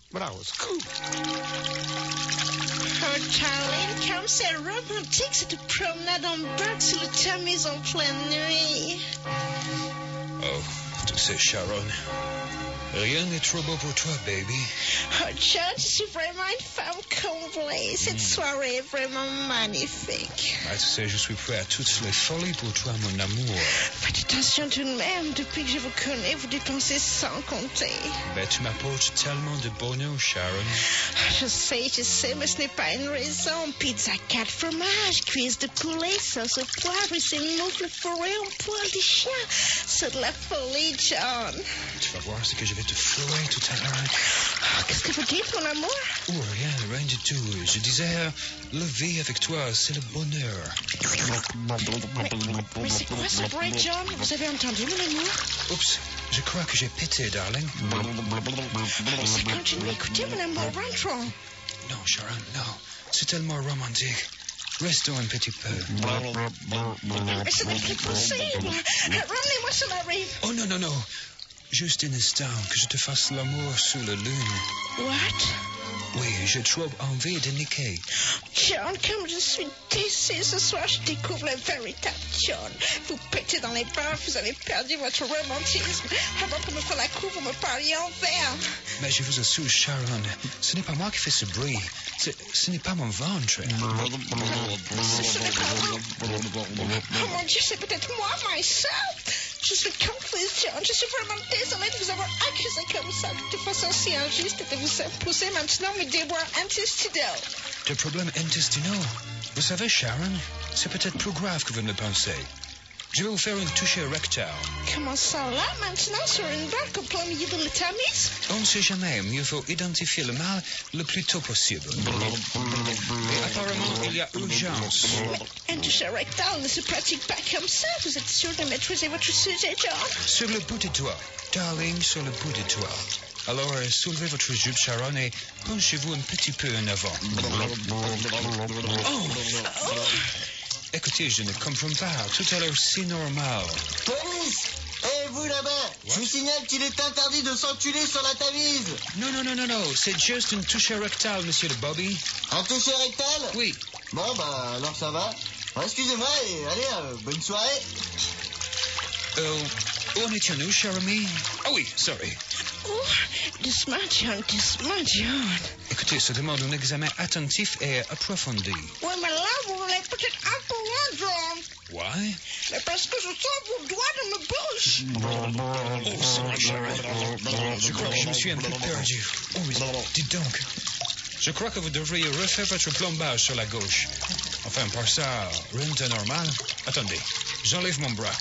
Bravo, scoop. Oh, Charlie, comme c'est romantique cette promenade en barque sur le Tamise en pleine nuit. Oh, tu sais, Sharon, rien n'est trop beau pour toi, baby. Oh, John, je suis vraiment une femme comblée. Cette soirée est vraiment magnifique. Ah, tu sais, je suis prêt à toutes les folies pour toi, mon amour. Faites attention tout de même. Depuis que je vous connais, vous dépensez sans compter. Ben, tu m'apportes tellement de bonheur, Sharon. Je sais, mais ce n'est pas une raison. Pizza 4 fromages, cuisses de poulet, sauce au poivre et ces moufles fourrés en poil de chien. C'est de la folie, John. Tu vas voir ce que je vais te fourrer tout à l'heure. Oh, qu'est-ce que vous dites, mon amour? Oh, rien du tout. Je disais, la vie avec toi, c'est le bonheur. Mais c'est quoi ce bruit, John? Vous avez entendu, mon amour? Oups, je crois que j'ai pété, darling. Ça continue. Écoutez, mon amour, rentrons. Non, Sharon, non. C'est tellement romantique. Restons un petit peu. Mais ce n'est plus possible. Ramenez-moi sur la rive. Oh, non. Juste un instant, que je te fasse l'amour sous la lune. What? Oui, j'ai trop envie de niquer. John, comme je suis déçue ce soir, je découvre le véritable John. Vous pétez dans les bars, vous avez perdu votre romantisme. Avant pour me faire la cour, vous me parliez en verre. Mais je vous assure, Sharon, ce n'est pas moi qui fais ce bruit. Ce n'est pas mon ventre. Ce n'est pas moi. Oh mon Dieu, c'est peut-être moi, myself. Je suis confuse, John. Je suis vraiment désolée de vous avoir accusé comme ça, de façon si injuste, et de vous imposer maintenant mes déboires intestinaux. Des problèmes intestinaux. Vous savez, Sharon, c'est peut-être plus grave que vous ne le pensez. Je vais vous faire une touche rectale. Comment ça, là, maintenant, sur une barque au plein milieu de la Tamise? On ne sait jamais. Mieux faut identifier le mal le plus tôt possible. Et apparemment, il y a urgence. Mais un touche rectal ne se pratique pas comme ça. Vous êtes sûr de maîtriser votre sujet, John? Sur le bout des doigts. Darling, sur le bout des doigts. Alors, soulevez votre jupe, Sharon, et penchez-vous un petit peu en avant. Oh! Écoutez, je ne comprends pas. Tout à l'heure, c'est normal. Police! Eh, vous là-bas! Je vous signale qu'il est interdit de s'enculer sur la Tamise! Non. C'est juste une touche rectale, monsieur le Bobby. Un toucher rectal? Oui. Bon, bah, alors ça va. Bon, excusez-moi et allez, bonne soirée. Où en étions-nous, cher ami? Ah oui, sorry. Oh, doucement, John. Écoutez, ça demande un examen attentif et approfondi. Oui, mais là, vous l'êtes peut-être un peu loin, John. Why? Mais parce que je sens vos doigts dans ma bouche. Oh, sorry, Sharon. Je crois que je me suis un peu perdu. Oh, oui, dites donc. Je crois que vous devriez refaire votre plombage sur la gauche. Enfin, par ça, rien de normal. Attendez, j'enlève mon bras.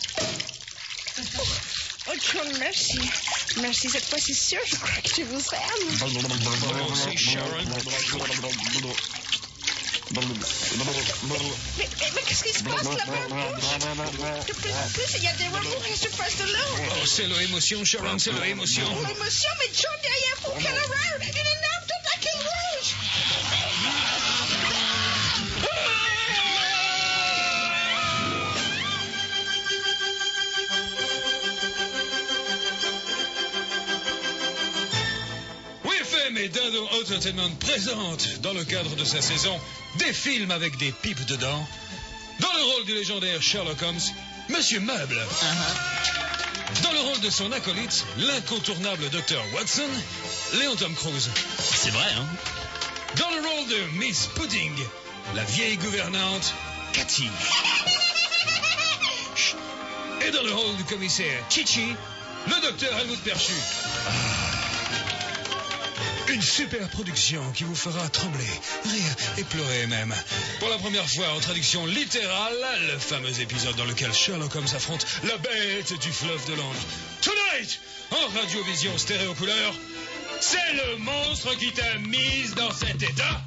Oh, John, merci. Merci, cette fois, c'est sûr, je crois que je vous aime. Moi aussi, Sharon. Mais qu'est-ce qui se passe là-bas? De plus en plus, il y a des remous à la surface de l'eau. Oh, c'est l'émotion, Sharon, c'est l'émotion. L'émotion, mais John, derrière vous, quelle horreur! Il est énorme, tout à quel rouge! Et Dado Entertainment présente, dans le cadre de sa saison, des films avec des pipes dedans. Dans le rôle du légendaire Sherlock Holmes, Monsieur Meuble. Dans le rôle de son acolyte, l'incontournable Dr. Watson, Léon Tom Cruise. C'est vrai, hein? Dans le rôle de Miss Pudding, la vieille gouvernante, Cathy. Et dans le rôle du commissaire Chichi, le docteur Helmut Perchu. Une super production qui vous fera trembler, rire et pleurer même. Pour la première fois en traduction littérale, le fameux épisode dans lequel Sherlock Holmes affronte la bête du fleuve de Londres. Tonight, en radiovision stéréo-couleur, c'est le monstre qui t'a mise dans cet état.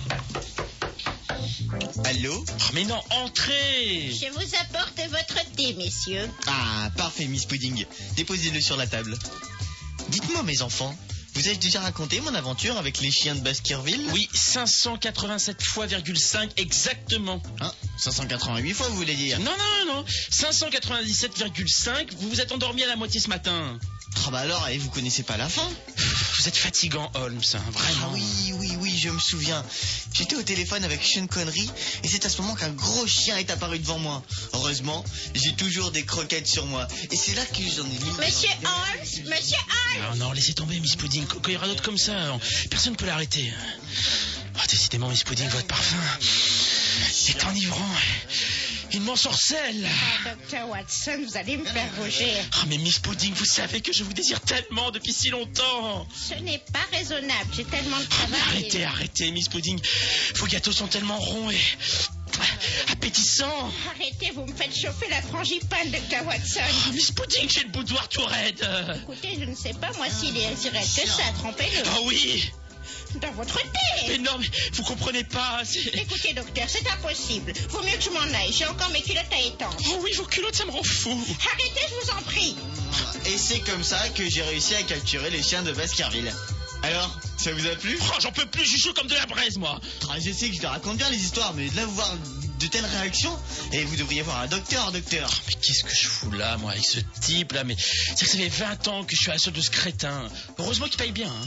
Allô? Oh, mais non, entrez! Je vous apporte votre thé, messieurs. Ah, parfait, Miss Pudding. Déposez-le sur la table. Dites-moi, mes enfants, vous avez déjà raconté mon aventure avec les chiens de Baskerville? Oui, 587 fois,5 exactement. Hein? 588 fois, vous voulez dire? Non, 597,5, vous vous êtes endormi à la moitié ce matin. Ah bah alors, et vous connaissez pas la fin? Vous êtes fatigant, Holmes, hein, vraiment. Ah oui, je me souviens. J'étais au téléphone avec Sean Connery et c'est à ce moment qu'un gros chien est apparu devant moi. Heureusement, j'ai toujours des croquettes sur moi. Et c'est là que j'en ai mis... Monsieur Holmes, Monsieur Holmes. Non, laissez tomber, Miss Pudding. Quand il y aura d'autres comme ça, personne ne peut l'arrêter. Ah, décidément, Miss Pudding, votre parfum est enivrant. Il m'ensorcelle. Ah, Dr. Watson, vous allez me faire rougir. Ah, mais Miss Pudding, vous savez que je vous désire tellement depuis si longtemps. Ce n'est pas raisonnable, j'ai tellement de Ah, mais travail. arrêtez, Miss Pudding. Vos gâteaux sont tellement ronds et appétissants. Arrêtez, vous me faites chauffer la frangipane, Dr. Watson. Oh, Miss Pudding, j'ai le boudoir tout raide. Écoutez, je ne sais pas, moi, s'il est si raide que ça, trempez-le. Ah oui. Dans votre thé. Mais non, mais vous comprenez pas. Écoutez, docteur, c'est impossible. Vaut mieux que je m'en aille, j'ai encore mes culottes à étendre. Oh oui, vos culottes, ça me rend fou. Arrêtez, je vous en prie. Et c'est comme ça que j'ai réussi à capturer les chiens de Baskerville. Alors, ça vous a plu? Oh, j'en peux plus, je suis chaud comme de la braise, moi. Ah, je sais que je te raconte bien les histoires, mais de là vous voir de telles réactions, et vous devriez voir un docteur. Mais qu'est-ce que je fous là, moi, avec ce type là? Mais c'est que ça fait 20 ans que je suis à la solde de ce crétin. Heureusement qu'il paye bien, hein.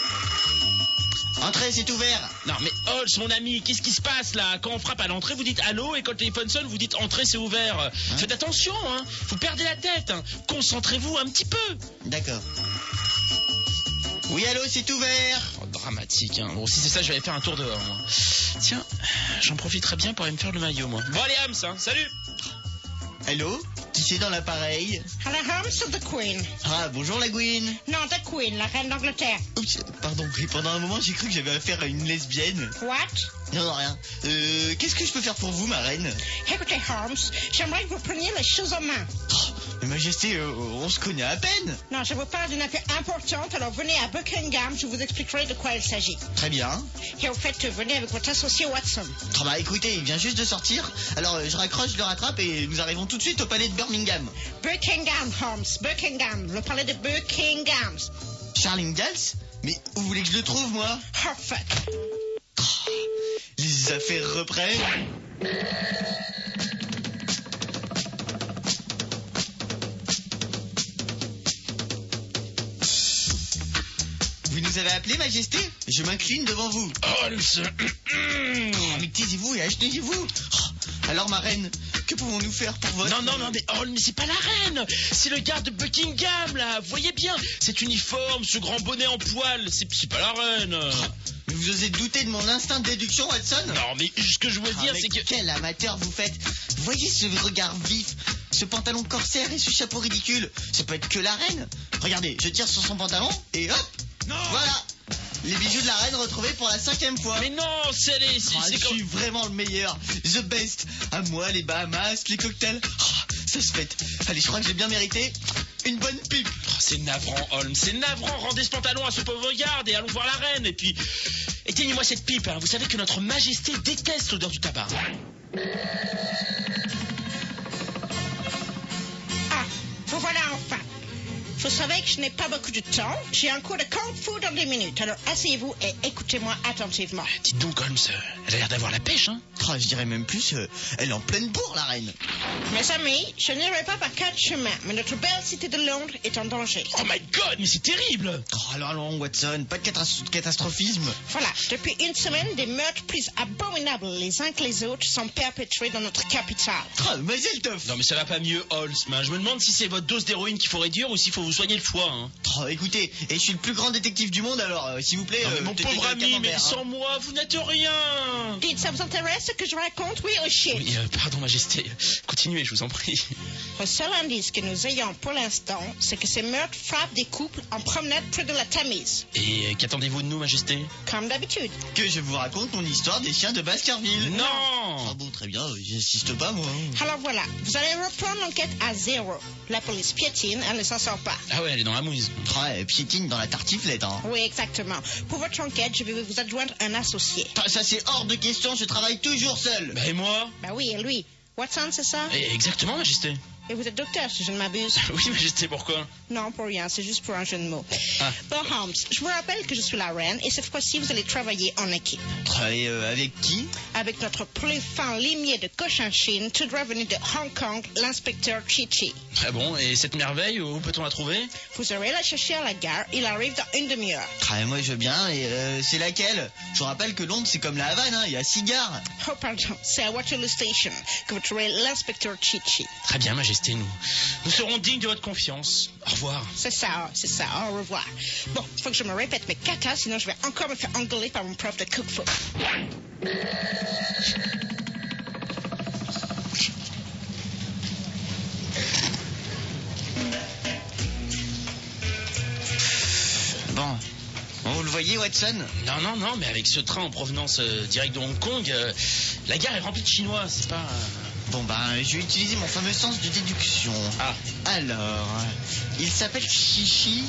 Entrez, c'est ouvert. Non, mais Holmes, mon ami, qu'est-ce qui se passe là? Quand on frappe à l'entrée, vous dites allô, et quand le téléphone sonne, vous dites entrez, c'est ouvert. Faites attention, hein. Vous perdez la tête, hein. Concentrez-vous un petit peu. D'accord. Oui, allô, c'est ouvert. Oh, dramatique, hein. Bon, si c'est ça, je vais aller faire un tour dehors, moi. Tiens, j'en profiterai bien pour aller me faire le maillot, moi. Bon, allez, Holmes, hein. Salut. Allô? Qui c'est dans l'appareil? Hello, Holmes of the Queen. Ah, bonjour la Gwyn. Non, the Queen, la reine d'Angleterre. Oups, pardon, et pendant un moment j'ai cru que j'avais affaire à une lesbienne. What? Non, rien. Qu'est-ce que je peux faire pour vous, ma reine? Écoutez, Holmes, j'aimerais que vous preniez les choses en main. Oh, mais Majesté, on se connaît à peine. Non, je vous parle d'une affaire importante, alors venez à Buckingham, je vous expliquerai de quoi il s'agit. Très bien. Et au fait, venez avec votre associé Watson. Oh, bah écoutez, il vient juste de sortir. Alors je raccroche, je le rattrape et nous arrivons tout de suite au palais de Birmingham. Buckingham, Holmes, Buckingham, le palais de Buckingham. Charles Ingalls? Mais où voulez que je le trouve, moi? Oh, fuck. Oh, les affaires reprennent. Vous nous avez appelé, Majesté? Je m'incline devant vous. Holmes. Oh, mais taisez-vous et achetez-vous. Oh, alors, ma reine, que pouvons-nous faire pour votre... Non, mais Holmes, mais c'est pas la reine. C'est le garde de Buckingham, là. Vous voyez bien, cet uniforme, ce grand bonnet en poil. C'est pas la reine. Oh, mais vous osez douter de mon instinct de déduction, Watson? Non, mais ce que je veux dire, mais c'est que... quel amateur vous faites. Voyez ce regard vif, ce pantalon corsaire et ce chapeau ridicule. Ça peut être que la reine. Regardez, je tire sur son pantalon et hop. Non. Voilà. Les bijoux de la reine retrouvés pour la 5e fois. Mais non, c'est les... Je suis vraiment le meilleur. The best. À moi, les Bahamas, les cocktails. Oh, ça se fête. Allez, je crois que j'ai bien mérité une bonne pipe. Oh, c'est navrant, Holmes. C'est navrant. Rendez ce pantalon à ce pauvre garde et allons voir la reine. Et puis, éteignez-moi cette pipe. Hein. Vous savez que notre majesté déteste l'odeur du tabac. Ah, vous voilà enfin. Vous savez que je n'ai pas beaucoup de temps. J'ai un cours de kung fu dans 2 minutes. Alors asseyez-vous et écoutez-moi attentivement. Dites donc, Holmes, elle a l'air d'avoir la pêche, hein? Oh, je dirais même plus, elle est en pleine bourre, la reine. Mes amis, je n'irai pas par 4 chemins, mais notre belle cité de Londres est en danger. Oh my God, mais c'est terrible! Oh, alors allons, Watson, pas de catastrophisme. Voilà, depuis 1 semaine, des meurtres plus abominables les uns que les autres sont perpétrés dans notre capitale. Oh, Mazeltov. Non mais ça va pas mieux, Holmes. Je me demande si c'est votre dose d'héroïne qu'il faut réduire ou s'il faut vous soigner le foie, hein. Oh, écoutez, et je suis le plus grand détective du monde, alors s'il vous plaît... Non, mais mon peut-être pauvre le ami, mais camembert, sans moi, vous n'êtes rien. Dites, ça vous intéresse ce que je raconte, oui ou shit? Oui, pardon, Majesté. Continuez, je vous en prie. Le seul indice que nous ayons pour l'instant, c'est que ces meurtres frappent des couples en promenade près de la Tamise. Et qu'attendez-vous de nous, Majesté? Comme d'habitude. Que je vous raconte mon histoire des chiens de Baskerville. Non. Ah bon, très bien, j'insiste pas, moi. Alors voilà, vous allez reprendre l'enquête à 0. La police piétine, elle ne s'en sort pas. Ah ouais, elle est dans la mouise. Ouais, piétine dans la tartiflette, hein. Oui, exactement. Pour votre enquête, je vais vous adjoindre un associé. Ça, c'est hors de question, je travaille toujours seul. Bah et moi? Bah oui, et lui. Watson, c'est ça? Exactement, Majesté. Et vous êtes docteur, si je ne m'abuse. Oui, Majesté, pourquoi? Non, pour rien, c'est juste pour un jeu de mots. Ah. Bon, Holmes, je vous rappelle que je suis la reine et cette fois-ci, vous allez travailler en équipe. Travailler avec qui? Avec notre plus fin limier de Cochinchine, tout droit venu de Hong Kong, l'inspecteur Chichi. Ah bon, et cette merveille, où peut-on la trouver? Vous aurez la chercher à la gare, il arrive dans une demi-heure. Ah, moi je veux bien, et c'est laquelle? Je vous rappelle que Londres c'est comme la Havane, hein, il y a 6 gares. Oh, pardon, c'est à Waterloo Station que vous trouverez l'inspecteur Chichi. Très bien, Majesté, nous serons dignes de votre confiance. Au revoir. C'est ça, au revoir. Bon, faut que je me répète mes katas, sinon je vais encore me faire engueuler par mon prof de kung fu. Bon, vous le voyez, Watson? Non, mais avec ce train en provenance direct de Hong Kong, la gare est remplie de Chinois, c'est pas... Bon, je vais utiliser mon fameux sens de déduction. Ah. Alors, il s'appelle Chichi.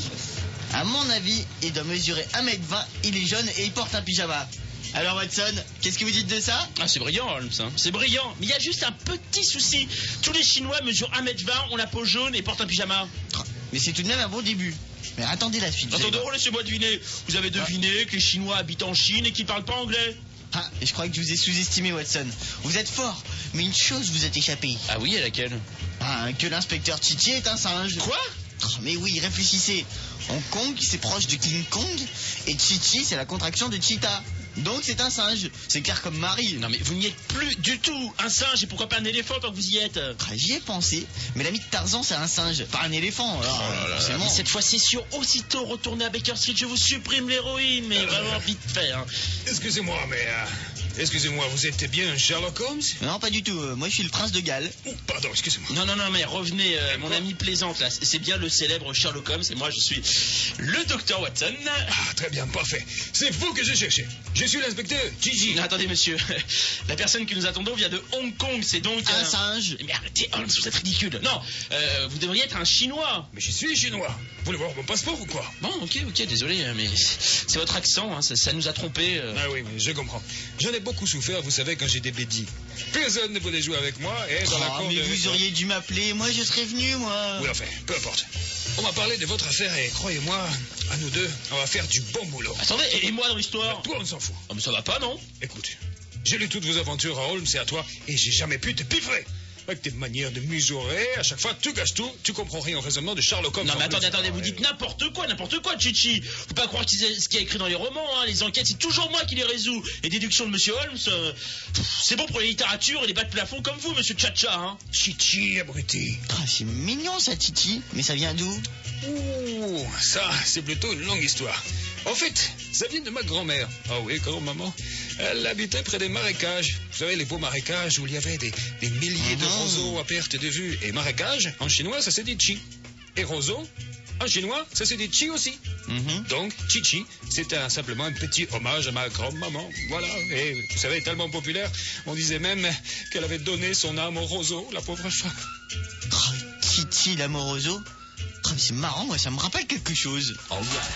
À mon avis, il doit mesurer 1m20, il est jaune et il porte un pyjama. Alors, Watson, qu'est-ce que vous dites de ça? Ah, c'est brillant, Holmes, hein. C'est brillant. Mais il y a juste un petit souci. Tous les Chinois mesurent 1m20, ont la peau jaune et portent un pyjama. Mais c'est tout de même un bon début. Mais attendez la suite. Attendez, laissez-moi deviner. Vous avez deviné que les Chinois habitent en Chine et qu'ils parlent pas anglais. Ah, je crois que je vous ai sous-estimé, Watson. Vous êtes fort, mais une chose vous est échappée. Ah oui, à laquelle? Ah, que l'inspecteur Chichi est un singe. Quoi? Mais oui, réfléchissez. Hong Kong, c'est proche de King Kong, et Chichi, c'est la contraction de cheetah. Donc c'est un singe. C'est clair comme Marie. Non mais vous n'y êtes plus du tout. Un singe, et pourquoi pas un éléphant tant que vous y êtes? J'y ai pensé, mais l'ami de Tarzan c'est un singe, pas un éléphant. Alors, mais cette fois c'est sûr, aussitôt retournez à Baker Street, je vous supprime l'héroïne, mais vraiment vite fait. Hein. Excusez-moi, mais... Excusez-moi, vous êtes bien Sherlock Holmes? Non, pas du tout. Moi, je suis le prince de Galles. Oh, pardon, excusez-moi. Non, mais revenez, mon ami plaisante, là. C'est bien le célèbre Sherlock Holmes, et moi, je suis le docteur Watson. Ah, très bien, parfait. C'est vous que je cherchais. Je suis l'inspecteur Gigi. Attendez, monsieur. La personne que nous attendons vient de Hong Kong, c'est donc... Un singe. Mais arrêtez, Holmes, vous êtes ridicule. Non, vous devriez être un Chinois. Mais je suis chinois. Vous voulez voir mon passeport ou quoi? Bon, ok, désolé, mais c'est votre accent, hein, ça nous a trompés. Ah oui, mais je comprends. J'en ai beaucoup souffert, vous savez, quand j'ai des bédis. Personne ne voulait jouer avec moi, et dans la cour mais vous auriez dû m'appeler, moi je serais venu, moi. Oui, enfin, peu importe. On m'a parlé de votre affaire, et croyez-moi, à nous deux, on va faire du bon boulot. Attendez, et moi dans l'histoire? Toi, on s'en fout. Oh, mais ça va pas, non? Écoute, j'ai lu toutes vos aventures à Holmes et à toi, et j'ai jamais pu te piffrer. Avec tes manières de mesurer, à chaque fois tu gâches tout, tu comprends rien au raisonnement de Sherlock Holmes. Non mais attendez, vous dites n'importe quoi, Chichi. Faut pas croire ce qu'il y a écrit dans les romans, hein. Les enquêtes, c'est toujours moi qui les résous. Les déductions de Monsieur Holmes, c'est bon pour les littératures et les bas de plafond comme vous, Monsieur Tcha-Tcha, hein. Chichi, abruti. Ah, c'est mignon ça, Chichi, mais ça vient d'où? Ouh, ça, c'est plutôt une longue histoire. En fait, ça vient de ma grand-mère. Ah oui, grand-maman. Elle habitait près des marécages. Vous savez, les beaux marécages où il y avait des milliers de roseaux à perte de vue. Et marécage, en chinois, ça se dit chi. Et roseau, en chinois, ça se dit chi aussi. Donc, Chichi, c'était simplement un petit hommage à ma grand-maman. Voilà. Et vous savez, tellement populaire, on disait même qu'elle avait donné son âme au roseau, la pauvre femme. Oh, Chichi, l'amoroso. Oh, mais c'est marrant, moi, ça me rappelle quelque chose. Oh,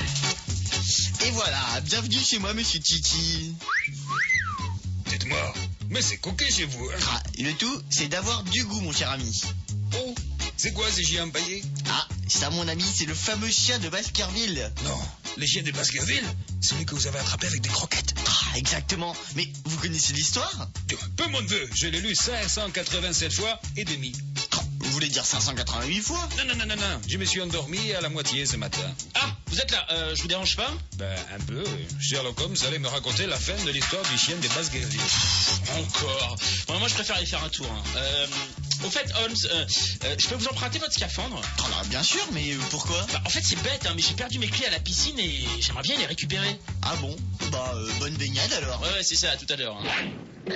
et voilà, bienvenue chez moi, monsieur Chichi. Dites-moi, mais c'est coquet chez vous, hein? Ah, le tout, c'est d'avoir du goût, mon cher ami. Oh, c'est quoi ces chiens empaillés? Ah, ça, mon ami, c'est le fameux chien de Baskerville. Non, les chiens de Baskerville, celui que vous avez attrapé avec des croquettes. Ah, exactement. Mais vous connaissez l'histoire? Peu mon neveu, je l'ai lu 587 fois et demi. Vous voulez dire 588 fois? Non, je me suis endormi à la moitié ce matin. Ah, vous êtes là, je vous dérange pas? Ben, un peu. Sherlock Holmes allait me raconter la fin de l'histoire du chien de Baskerville. Encore. Bon, moi, je préfère aller faire un tour. Hein. Au fait, Holmes, je peux vous emprunter votre scaphandre? Ah, bien sûr, mais pourquoi? En fait, c'est bête, hein, mais j'ai perdu mes clés à la piscine et j'aimerais bien les récupérer. Ah bon? Bonne baignade alors. Ouais, c'est ça, à tout à l'heure. Hein.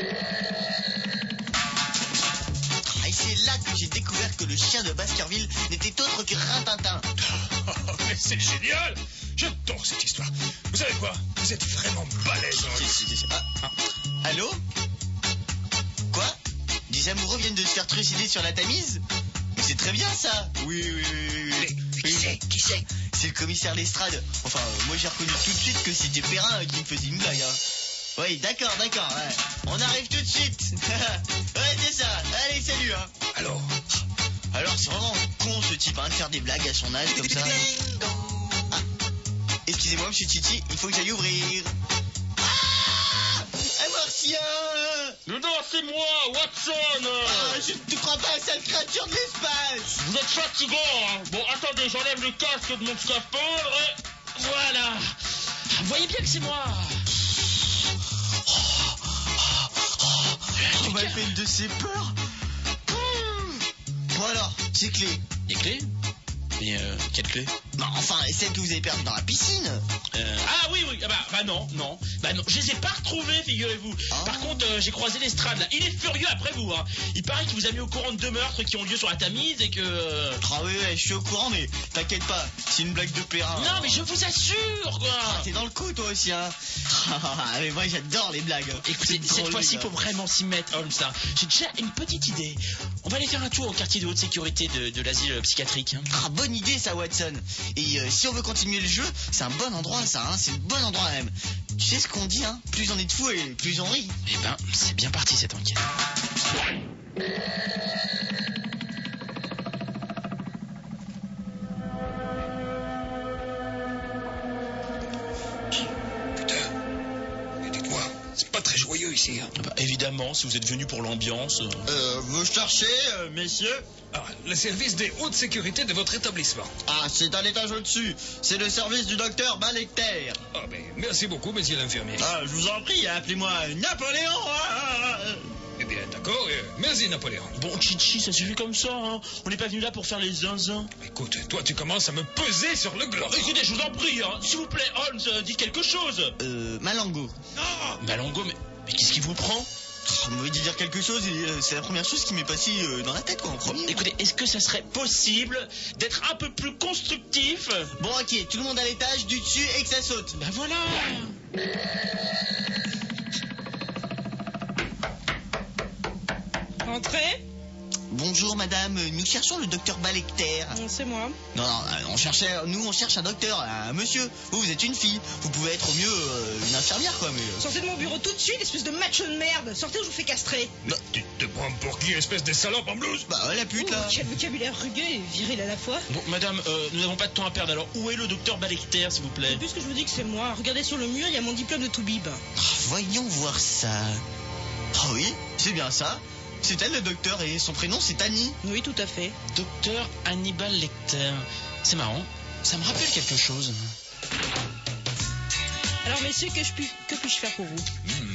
Et c'est là que j'ai découvert que le chien de Baskerville n'était autre que Rintintin. Mais c'est génial! J'adore cette histoire. Vous savez quoi? Vous êtes vraiment balèze. Allô? Quoi? Des amoureux viennent de se faire trucider sur la Tamise? Mais c'est très bien ça. Oui. Mais qui c'est? C'est le commissaire Lestrade. Enfin, moi j'ai reconnu tout de suite que c'était Perrin qui me faisait une blague, hein. Oui, d'accord, ouais. On arrive tout de suite. Ouais, c'est ça. Allez, salut, hein. Alors, c'est vraiment con ce type, hein, de faire des blagues à son âge comme ça. Ah. Excusez-moi, monsieur Titi, il faut que j'aille ouvrir. Ah, un martien! Mais non, c'est moi, Watson. Ah, je ne te crois pas, sale créature de l'espace! Vous êtes fatigant, hein. Bon, attendez, j'enlève le casque de mon scaphandre et... Voilà. Vous voyez bien que c'est moi. On m'a fait une de ces peurs. Bon alors, ces clés. Les clés? Mais quelle clé? Bah enfin, celles que vous avez perdues dans la piscine. Ah oui, bah non, je les ai pas retrouvés, figurez-vous. Ah. Par contre, j'ai croisé l'Estrade là, il est furieux après vous, hein. Il paraît qu'il vous a mis au courant de 2 meurtres qui ont lieu sur la Tamise et que... Ah oui, je suis au courant, mais t'inquiète pas, c'est une blague de Perrin. Non mais je vous assure, quoi. Ah, t'es dans le coup toi aussi, hein. Ah, mais moi j'adore les blagues. Écoutez, cette fois-ci, il faut vraiment s'y mettre, Holmes, hein. J'ai déjà une petite idée. On va aller faire un tour au quartier de haute sécurité de l'asile psychiatrique, hein. Ah, bonne idée ça, Watson. Et si on veut continuer le jeu, c'est un bon endroit ça, hein. C'est le bon endroit même. Tu sais ce qu'on dit, hein. Plus on est de fous et plus on rit. Eh ben, c'est bien parti cette enquête. Et dites-moi, c'est pas très joyeux ici, hein. Bah, évidemment, si vous êtes venu pour l'ambiance... Vous cherchez, messieurs? Ah, le service des hautes sécurités de votre établissement. Ah, c'est à l'étage au-dessus. C'est le service du docteur Balecter. Ah, ben, merci beaucoup, monsieur l'infirmier. Ah, je vous en prie, appelez-moi Napoléon. Eh bien, d'accord, merci, Napoléon. Bon, Chichi, ça suffit comme ça, hein. On n'est pas venu là pour faire les zinzins. Écoute, toi, tu commences à me peser sur le gland. Écoutez, je vous en prie, hein. S'il vous plaît, Holmes, dites quelque chose. Malango. Malango, mais qu'est-ce qui vous prend? On m'avait dit dire quelque chose et c'est la première chose qui m'est passée dans la tête, quoi, en premier. Écoutez, est-ce que ça serait possible d'être un peu plus constructif? Bon, ok, tout le monde à l'étage du dessus et que ça saute. Ben voilà. Entrez. Bonjour, madame, nous cherchons le docteur Balecter. C'est moi. Non, on cherche un docteur, un monsieur. Vous êtes une fille. Vous pouvez être au mieux une infirmière, quoi, mais... Sortez de mon bureau tout de suite, espèce de macho de merde. Sortez ou je vous fais castrer. Tu te prends pour qui, espèce de salope en blouse? Bah ouais, la pute, là. Quel vocabulaire rugueux et viril à la fois. Bon, madame, nous n'avons pas de temps à perdre, alors où est le docteur Balecter, s'il vous plaît? Puisque je vous dis que c'est moi, regardez sur le mur, il y a mon diplôme de Toubib. Voyons voir ça. Ah oui, c'est bien ça. C'est elle, le docteur, et son prénom, c'est Annie. Oui, tout à fait. Docteur Hannibal Lecter. C'est marrant, ça me rappelle quelque chose. Alors, messieurs, que puis-je faire pour vous?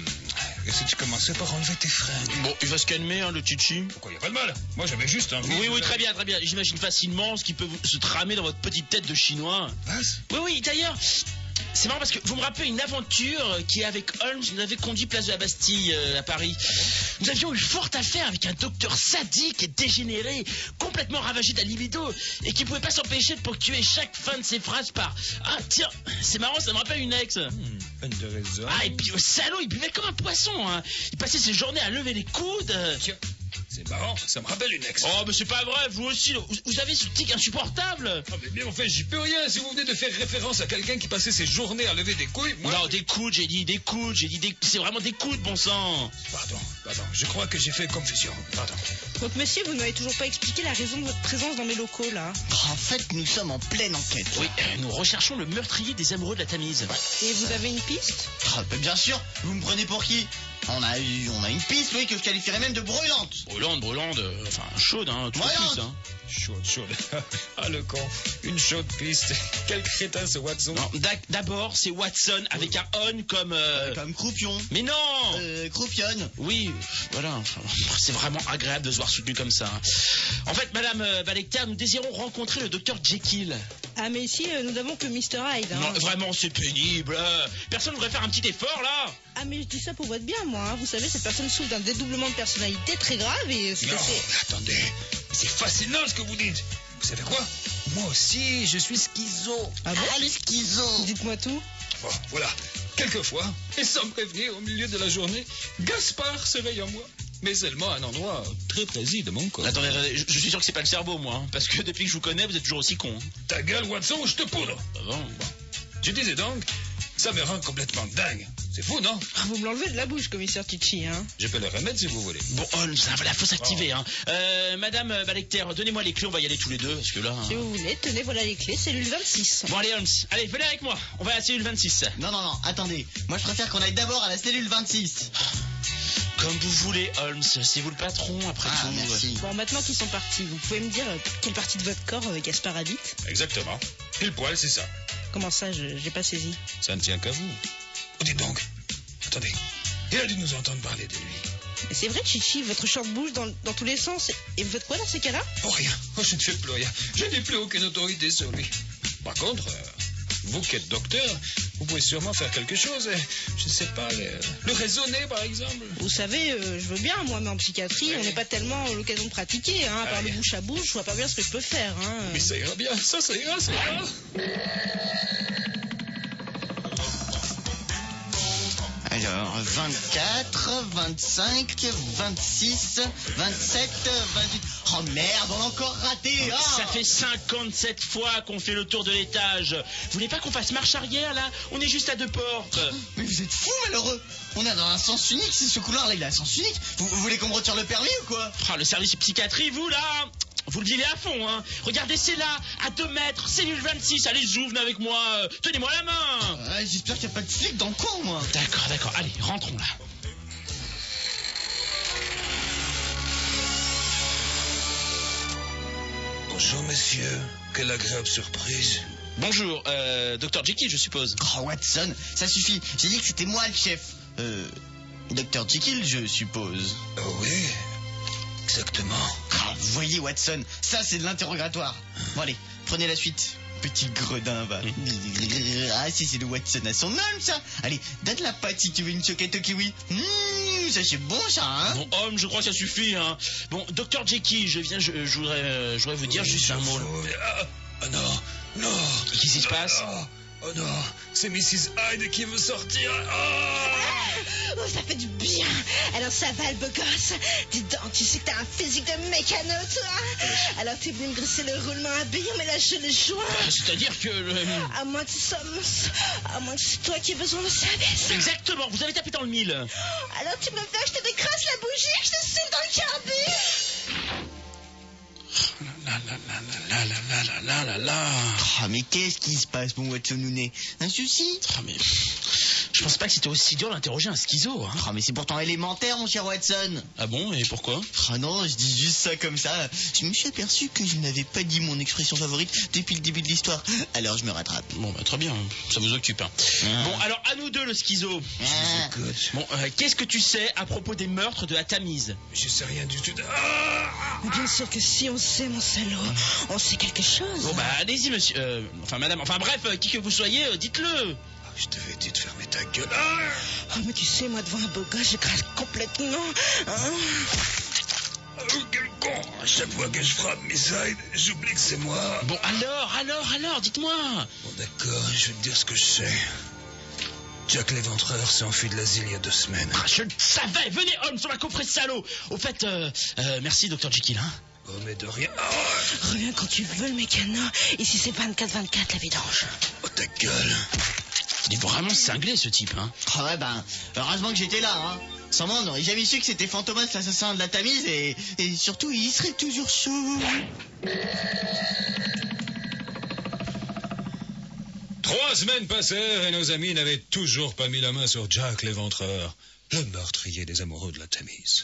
Et si tu commençais par enlever tes fringues? Bon, il va se calmer, hein, le Chichi. Pourquoi, y a pas de mal. Moi, j'avais juste envie... Oui, très bien. J'imagine facilement ce qui peut se tramer dans votre petite tête de chinois. Oui, d'ailleurs... C'est marrant parce que vous me rappelez une aventure qui, avec Holmes, nous avait conduit place de la Bastille à Paris. Nous avions eu forte affaire avec un docteur sadique et dégénéré, complètement ravagé de la libido, et qui pouvait pas s'empêcher de ponctuer chaque fin de ses phrases par « Ah, tiens, c'est marrant, ça me rappelle une ex. » de raison. Ah, et puis au salaud, il buvait comme un poisson, hein. Il passait ses journées à lever les coudes. Tiens, c'est marrant, ça me rappelle une ex. Oh, mais c'est pas vrai, vous aussi, vous avez ce tic insupportable. Ah, mais bien, enfin, j'y peux rien. Si vous venez de faire référence à quelqu'un qui passait ses journées à lever des couilles, moi... Non, des coudes, j'ai dit des coudes, c'est vraiment des coudes, bon sang. Pardon, je crois que j'ai fait confusion, pardon. Donc, monsieur, vous ne m'avez toujours pas expliqué la raison de votre présence dans mes locaux, là. En fait, nous sommes en pleine enquête. Oui, nous recherchons le meurtrier des amoureux de la Tamise. Et vous avez une piste? Ah, bah, bien sûr, vous me prenez pour qui? On a une piste, oui, que je qualifierais même de brûlante. Brûlante, enfin chaude, hein, tout de plus, hein. Chaude. Ah, le con. Une chaude piste. Quel crétin, ce Watson. Non, d'abord, c'est Watson avec un on comme... Comme croupion. Mais non. Croupionne. Oui, voilà. Enfin, c'est vraiment agréable de se voir soutenu comme ça, hein. En fait, madame Balecter, nous désirons rencontrer le docteur Jekyll. Ah, mais ici, nous n'avons que Mr. Hyde, hein. Non, vraiment, c'est pénible. Personne ne voudrait faire un petit effort, là? Ah, mais je dis ça pour votre bien, moi, hein. Vous savez, cette personne souffre d'un dédoublement de personnalité très grave et... Non, attendez. C'est fascinant ce que vous dites. Vous savez quoi? Moi aussi, je suis schizo. Ah bon? le schizo. Dites-moi tout. Bon, voilà. Quelquefois, et sans me prévenir, au milieu de la journée, Gaspard se réveille en moi. Mais seulement à un endroit très précis de mon corps. Attendez, je suis sûr que c'est pas le cerveau, moi, hein, parce que depuis que je vous connais, vous êtes toujours aussi con, hein. Ta gueule, Watson, ou je te poudre. Ah bon? Tu disais donc, ça me rend complètement dingue. C'est fou, non? Ah, vous me l'enlevez de la bouche, commissaire Tichy, hein. Je peux le remettre si vous voulez. Bon, Holmes, voilà, faut s'activer, hein. Madame Balecter, donnez-moi les clés, on va y aller tous les deux, parce que là... Si vous voulez, tenez, voilà les clés, cellule 26. Bon, allez, Holmes, allez, venez avec moi, on va à la cellule 26. Non, attendez. Moi, je préfère qu'on aille d'abord à la cellule 26. Comme vous voulez, Holmes, c'est vous le patron, après tout. Merci. Bon, maintenant qu'ils sont partis, vous pouvez me dire quelle partie de votre corps Gaspard habite? Exactement. Pile poil, c'est ça. Comment ça, j'ai pas saisi? Ça ne tient qu'à vous. Oh, dites donc. Attendez. Il a dû nous entendre parler de lui. C'est vrai, Chichi, votre champ bouge dans tous les sens. Et vous faites quoi dans ces cas-là? Oh, rien. Oh, je ne fais plus rien. Je n'ai plus aucune autorité sur lui. Par contre, vous qui êtes docteur, vous pouvez sûrement faire quelque chose. Je ne sais pas, le raisonner, par exemple. Vous savez, je veux bien, moi, mais en psychiatrie, on n'est pas tellement à l'occasion de pratiquer. Hein, à part le bouche à bouche, je vois pas bien ce que je peux faire. Hein. Mais ça ira bien. Ça ira. Alors, 24, 25, 26, 27, 28... Oh merde, on a encore raté. Ça fait 57 fois qu'on fait le tour de l'étage. Vous voulez pas qu'on fasse marche arrière, là? On est juste à 2 portes. Mais vous êtes fous, malheureux. On est dans un sens unique, c'est ce couloir-là, il a un sens unique. Vous voulez qu'on me retire le permis ou quoi? Le service psychiatrie, vous, là, vous le dealez à fond, hein. Regardez, c'est là, à 2 mètres, cellule 26. Allez, venez avec moi. Tenez-moi la main. J'espère qu'il n'y a pas de flic dans le coin, moi. D'accord. Allez, rentrons là. Bonjour, monsieur. Quelle agréable surprise. Bonjour, Dr. Jekyll, je suppose. Oh, Watson, ça suffit. J'ai dit que c'était moi le chef. Dr. Jekyll, je suppose. Oh oui, exactement. Vous voyez, Watson, ça c'est de l'interrogatoire. Bon, allez, prenez la suite. Petit gredin, va. Ah, si, c'est le Watson à son nom, ça. Allez, donne la pâte si tu veux une choquette au kiwi. Ça c'est bon, ça, hein. Bon, Homme, je crois que ça suffit, hein. Bon, Dr. Jekyll, je voudrais vous dire juste un mot. Ah non. Qu'est-ce qui se passe? Oh non, c'est Mrs. Hyde qui veut sortir. Oh, ça fait du bien. Alors ça va, le beau gosse. Dis donc, tu sais que t'as un physique de mécano, toi. Alors t'es venu me grisser le roulement à billes, mais là je le joins. C'est-à-dire que... À moins que c'est toi qui aies besoin de service. Exactement, vous avez tapé dans le mille. Alors tu me fais que je te décroche la bougie et je te souffle dans le carbu. Mais qu'est-ce qui se passe, mon Watson Nounet? Un souci? Mais je pense pas que c'était aussi dur d'interroger un schizo, hein. Mais c'est pourtant élémentaire, mon cher Watson. Ah bon, et pourquoi? Non, je dis juste ça comme ça. Je me suis aperçu que je n'avais pas dit mon expression favorite depuis le début de l'histoire. Alors je me rattrape. Bon, très bien, ça vous occupe, hein. Bon, alors à nous deux, le schizo. Bon, qu'est-ce que tu sais à propos des meurtres de la Tamise? Je sais rien du tout. Bien sûr que si on sait, mon salaud, on sait quelque chose. Bon, allez-y, monsieur, madame, bref, qui que vous soyez, dites-le. Je t'avais dit de fermer ta gueule. Mais tu sais, moi, devant un beau gars, j'écrase complètement. Quel con. À chaque fois que je frappe Miss Hyde, j'oublie que c'est moi. Bon, alors, dites-moi. Bon, d'accord, je vais te dire ce que je sais. Jack l'Éventreur s'est enfui de l'asile il y a 2 semaines. Je le savais. Venez, Holmes, on va coffrer ce salaud. Au fait, merci, Dr. Jekyll, hein. Oh, mais de rien. Reviens quand tu veux, le mécano. Ici, c'est 24-24, la vidange. Oh, ta gueule. Il est vraiment cinglé, ce type, hein. Heureusement que j'étais là, hein. Sans moi, on n'aurait jamais su que c'était Fantomas, l'assassin de la Tamise, et surtout, il serait toujours chaud. 3 semaines passèrent et nos amis n'avaient toujours pas mis la main sur Jack l'Éventreur, le meurtrier des amoureux de la Tamise.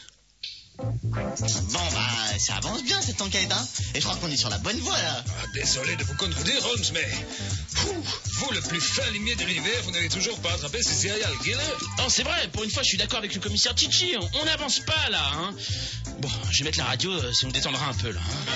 Ça avance bien cette enquête, hein. Et je crois qu'on est sur la bonne voie, là. Désolé de vous contredire, Holmes, mais... vous, le plus fin limier de l'univers, vous n'avez toujours pas attrapé ces serial killers. Non, c'est vrai, pour une fois, je suis d'accord avec le commissaire Tichy. On n'avance pas, là, hein. Bon, je vais mettre la radio, ça nous détendra un peu, là, hein.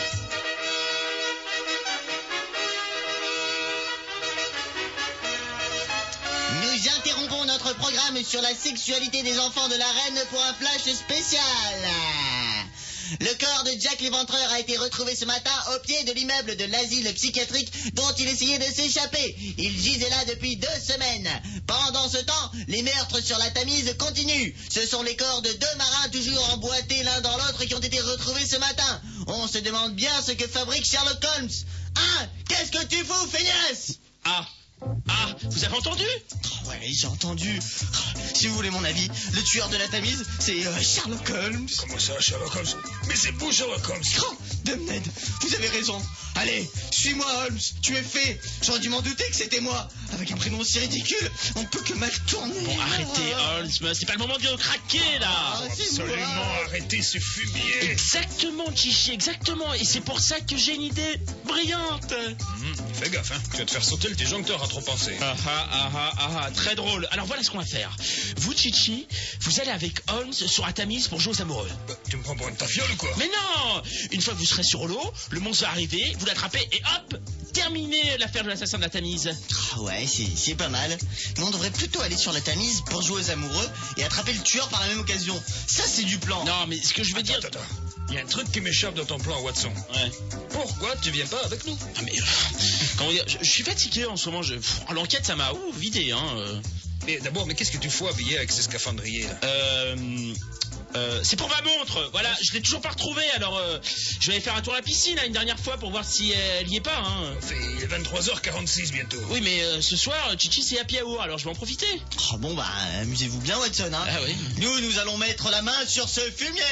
Nous interrompons notre programme sur la sexualité des enfants de la reine pour un flash spécial. Le corps de Jack l'Éventreur a été retrouvé ce matin au pied de l'immeuble de l'asile psychiatrique dont il essayait de s'échapper. Il gisait là depuis 2 semaines. Pendant ce temps, les meurtres sur la Tamise continuent. Ce sont les corps de 2 marins toujours emboîtés l'un dans l'autre qui ont été retrouvés ce matin. On se demande bien ce que fabrique Sherlock Holmes. Qu'est-ce que tu fous, feignasse? Vous avez entendu? Ouais, j'ai entendu. Si vous voulez mon avis, le tueur de la Tamise, c'est Sherlock Holmes. Comment ça, Sherlock Holmes? Mais c'est vous, Sherlock Holmes. Oh, Dame Ned, vous avez raison. Allez, suis-moi, Holmes. Tu es fait. J'aurais dû m'en douter que c'était moi. Avec un prénom aussi ridicule, on ne peut que mal tourner. Bon, arrêtez, Holmes. C'est pas le moment de craquer, là. Ah, c'est Absolument, moi. arrêtez ce fumier. Exactement, Chichi, exactement. Et c'est pour ça que j'ai une idée brillante. Fais gaffe, hein. Tu vas te faire sauter le disjoncteur à trop penser. Très drôle. Alors voilà ce qu'on va faire. Vous, Chichi, vous allez avec Holmes sur la Tamise pour jouer aux amoureux. Tu me prends pour une tafiole ou quoi? Mais non! Une fois que vous serez sur l'eau, le monstre va arriver, vous l'attrapez et hop! Terminez l'affaire de l'assassin de la Tamise. Ah ouais, c'est pas mal. Mais on devrait plutôt aller sur la Tamise pour jouer aux amoureux et attraper le tueur par la même occasion. Ça, c'est du plan. Non, mais ce que je veux dire... Attends. Il y a un truc qui m'échappe dans ton plan, Watson. Ouais. Pourquoi tu viens pas avec nous? Ah mais... comment dire, je suis fatigué en ce moment. L'enquête, ça m'a vidé, hein. Mais d'abord, qu'est-ce que tu fous habillé avec ce scaphandrier là? C'est pour ma montre. Voilà, je l'ai toujours pas retrouvée. Alors, je vais aller faire un tour à la piscine là, une dernière fois pour voir si elle y est pas. Hein. Il est 23h46 bientôt. Oui, mais ce soir, Chichi c'est happy hour, alors je vais en profiter. Oh, bon, bah, amusez-vous bien, Watson. Hein. Ah oui. Nous allons mettre la main sur ce fumier.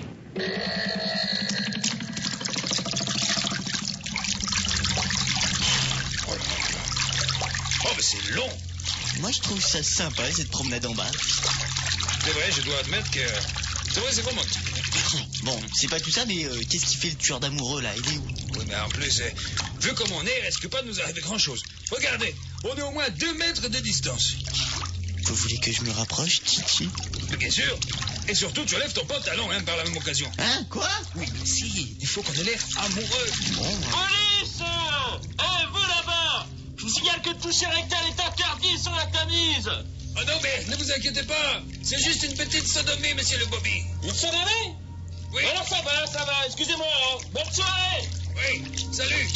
Oh, mais c'est long. Moi, je trouve ça sympa, cette promenade en bas. C'est vrai, je dois admettre que... C'est vrai, c'est vraiment... Bon, c'est pas tout ça, mais qu'est-ce qui fait le tueur d'amoureux, là? Il est où? Oui, mais en plus, vu comme on est, risque pas de nous arriver grand-chose. Regardez, on est au moins 2 mètres de distance. Vous voulez que je me rapproche, Chichi? Bien sûr. Et surtout, tu enlèves ton pantalon, hein, par la même occasion. Hein? Quoi? Oui, mais si, il faut qu'on ait l'air amoureux. Police! Vous là-bas! Je vous signale que le toucher rectal est interdit sur la Tamise. Oh non, mais ne vous inquiétez pas. C'est juste une petite sodomie, monsieur le Bobby. Une sodomie? Oui. Alors ça va, excusez-moi. Hein. Bonne soirée! Oui, salut.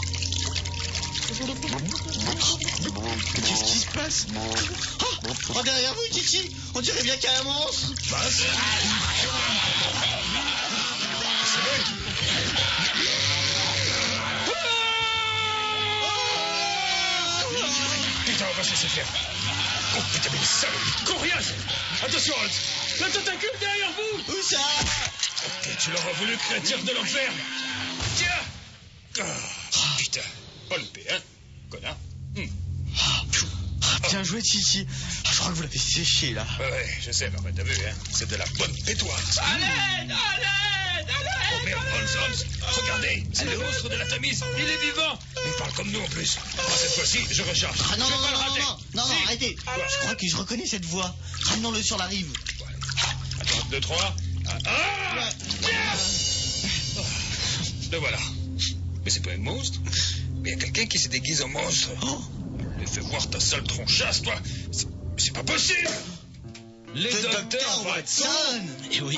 Qu'est-ce qui se passe? Oh, derrière vous, Chichi! On dirait bien qu'il y a un monstre! Passe. C'est vrai. Putain, on va se laisser faire. Oh putain, mais salope, coriace. Attention, Hans. Le tentacule derrière vous. Où ça? Ok, tu l'auras voulu, créature de l'enfer. Tiens. Putain, pas loupé, hein, connard. Bien joué, Chichi. Je crois que vous l'avez séché, là. Ouais, je sais, mais t'as vu, hein, c'est de la bonne pétoire. À l'aide! Oh merde, Hans, regardez, c'est le monstre de la Tamise, il est vivant. Il parle comme nous en plus. Cette fois-ci, je recharge. Ah non, Je vais pas le rater. non, Si. arrêtez. Je crois que je reconnais cette voix. Ramenons-le sur la rive. Attends, 2, 3. Le voilà. Mais c'est pas un monstre. Mais il y a quelqu'un qui se déguise en monstre. Mais fais voir ta sale tronchasse, toi. C'est pas possible. Les Le docteurs docteur Watson. Watson. Et oui.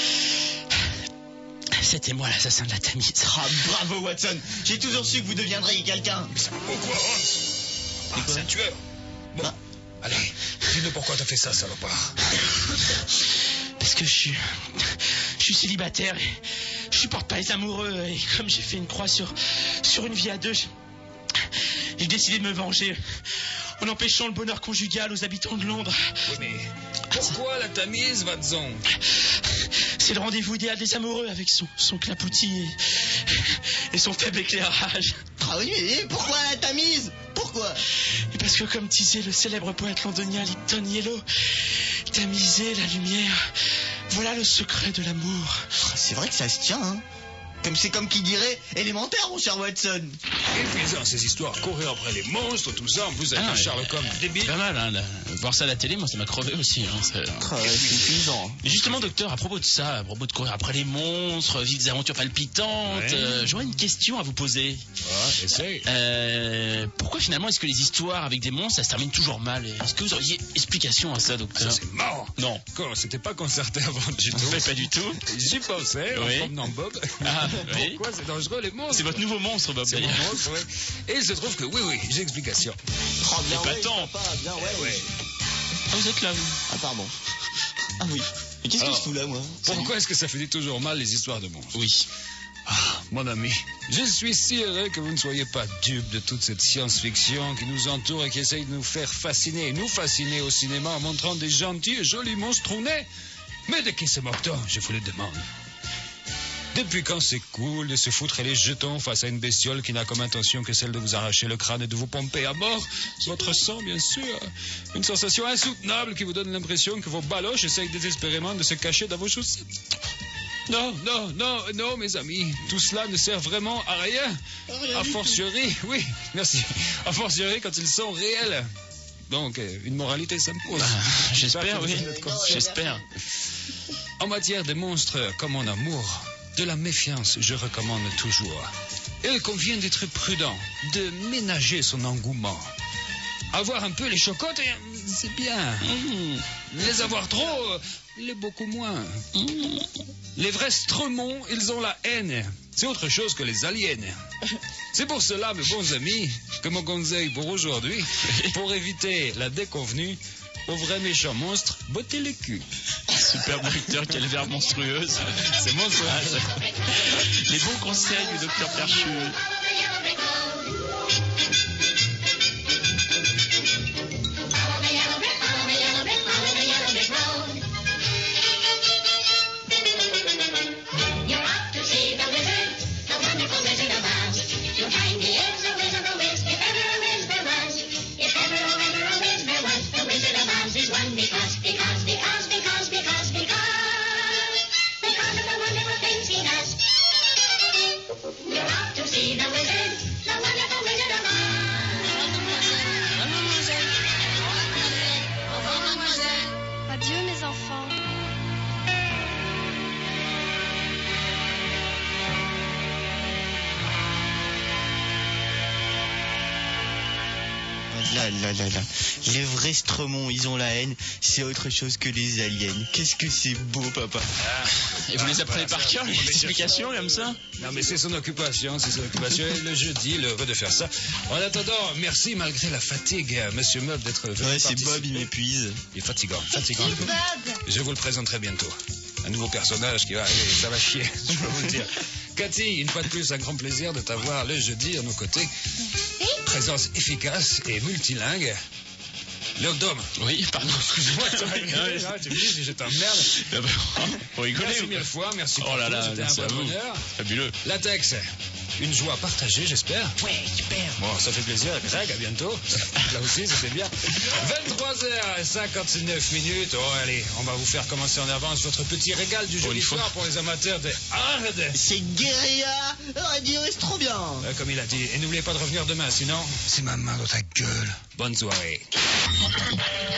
C'était moi l'assassin de la Tamise. Ah, bravo, Watson. J'ai toujours su que vous deviendriez quelqu'un. Pourquoi, Hans? C'est un tueur. Bon, Ah. allez, dis-nous pourquoi t'as fait ça, salopard. Parce que je suis célibataire et je supporte pas les amoureux. Et comme j'ai fait une croix sur une vie à deux, j'ai décidé de me venger en empêchant le bonheur conjugal aux habitants de Londres. Oui, mais pourquoi la Tamise, Watson? C'est le rendez-vous idéal des amoureux avec son clapoutis et son faible éclairage. Ah oui, mais pourquoi la Tamise? Pourquoi? Et parce que comme disait le célèbre poète londonien Lipton Yellow, tamiser la lumière, voilà le secret de l'amour. C'est vrai que ça se tient, hein. C'est comme qui dirait élémentaire, mon cher Watson. Épuisant ces histoires, courir après les monstres, tout ça, en plus avec un Sherlock Holmes débile. Pas mal, hein, voir ça à la télé, moi ça m'a crevé aussi. Hein, c'est épuisant. Mais justement, docteur, à propos de ça, à propos de courir après les monstres, vivre des aventures palpitantes, j'aurais une question à vous poser. Ah, essaye. Pourquoi finalement est-ce que les histoires avec des monstres, ça se termine toujours mal? Est-ce que vous auriez explication à ça, docteur? Ça, c'est marrant. Non. Quoi, c'était pas concerté avant du tout. Pas du tout. J'y pensais, en promenant Bob. Ah, oui. Pourquoi c'est dangereux, les monstres? C'est votre nouveau monstre, Bob, C'est mon d'ailleurs. monstre, ouais. Et il se trouve que, oui, j'ai explication. Oh, bien C'est ouais, pas tant. papa, bien ouais. Ouais. Ah, vous êtes là, vous? Ah, pardon. Ah oui. Mais qu'est-ce que Alors, je fous là, moi? Pourquoi est-ce que ça finit toujours mal, les histoires de monstres? Oui. mon ami. Je suis si heureux que vous ne soyez pas dupe de toute cette science-fiction qui nous entoure et qui essaye de nous faire fasciner, nous fasciner au cinéma en montrant des gentils et jolis monstrounets. Mais de qui se moque-t-on, je vous le demande? Depuis quand c'est cool de se foutre les jetons face à une bestiole qui n'a comme intention que celle de vous arracher le crâne et de vous pomper à mort votre sang, bien sûr. Une sensation insoutenable qui vous donne l'impression que vos baloches essayent désespérément de se cacher dans vos chaussettes. Non, mes amis, tout cela ne sert vraiment à rien. A fortiori, oui, merci. A fortiori quand ils sont réels. Donc, une moralité s'impose. J'espère, oui. J'espère. En matière de monstres comme en amour, de la méfiance, je recommande toujours. Il convient d'être prudent, de ménager son engouement. Avoir un peu les chocottes, c'est bien. Les avoir trop, l'est beaucoup moins. Les vrais stromons, ils ont la haine. C'est autre chose que les aliens. C'est pour cela, mes bons amis, que mon conseil pour aujourd'hui, pour éviter la déconvenue, aux vrais méchants monstres, bottez le cul. Super docteur, quel verbe monstrueuse. C'est monstrueux. Les bons conseils du docteur Perchu. Adieu mes enfants. Là. Les vrais stromons, ils ont la haine. C'est autre chose que les aliens. Qu'est-ce que c'est beau, papa. Et vous les apprenez par cœur, les explications comme ça? Non, mais c'est son occupation. Le jeudi, il est heureux de faire ça. En attendant, merci malgré la fatigue, monsieur Mob, d'être venu. Ouais, c'est Bob, il m'épuise. Il est fatigant. Je vous le présenterai bientôt. Un nouveau personnage qui va arriver, ça va chier, je peux vous le dire. Cathy, une fois de plus, un grand plaisir de t'avoir le jeudi à nos côtés. Présence efficace et multilingue. Léo Dôme. Oui, pardon, excusez-moi. Tu me dis si je t'emmerde. Pour rigoler. Merci mille fois, merci pour Oh là tout, là, c'était merci un à vrai vous. bonheur. Fabuleux. Latex, une joie partagée, j'espère. Ouais, super. Bon, ça fait plaisir, Greg, à bientôt. Là aussi, c'était bien. 23h59. Oh, allez, on va vous faire commencer en avance votre petit régal du jeudi soir pour les amateurs de hard. C'est guérilla radio, c'est trop bien. Comme il a dit. Et n'oubliez pas de revenir demain, sinon, c'est ma main dans ta gueule. Bonne soirée.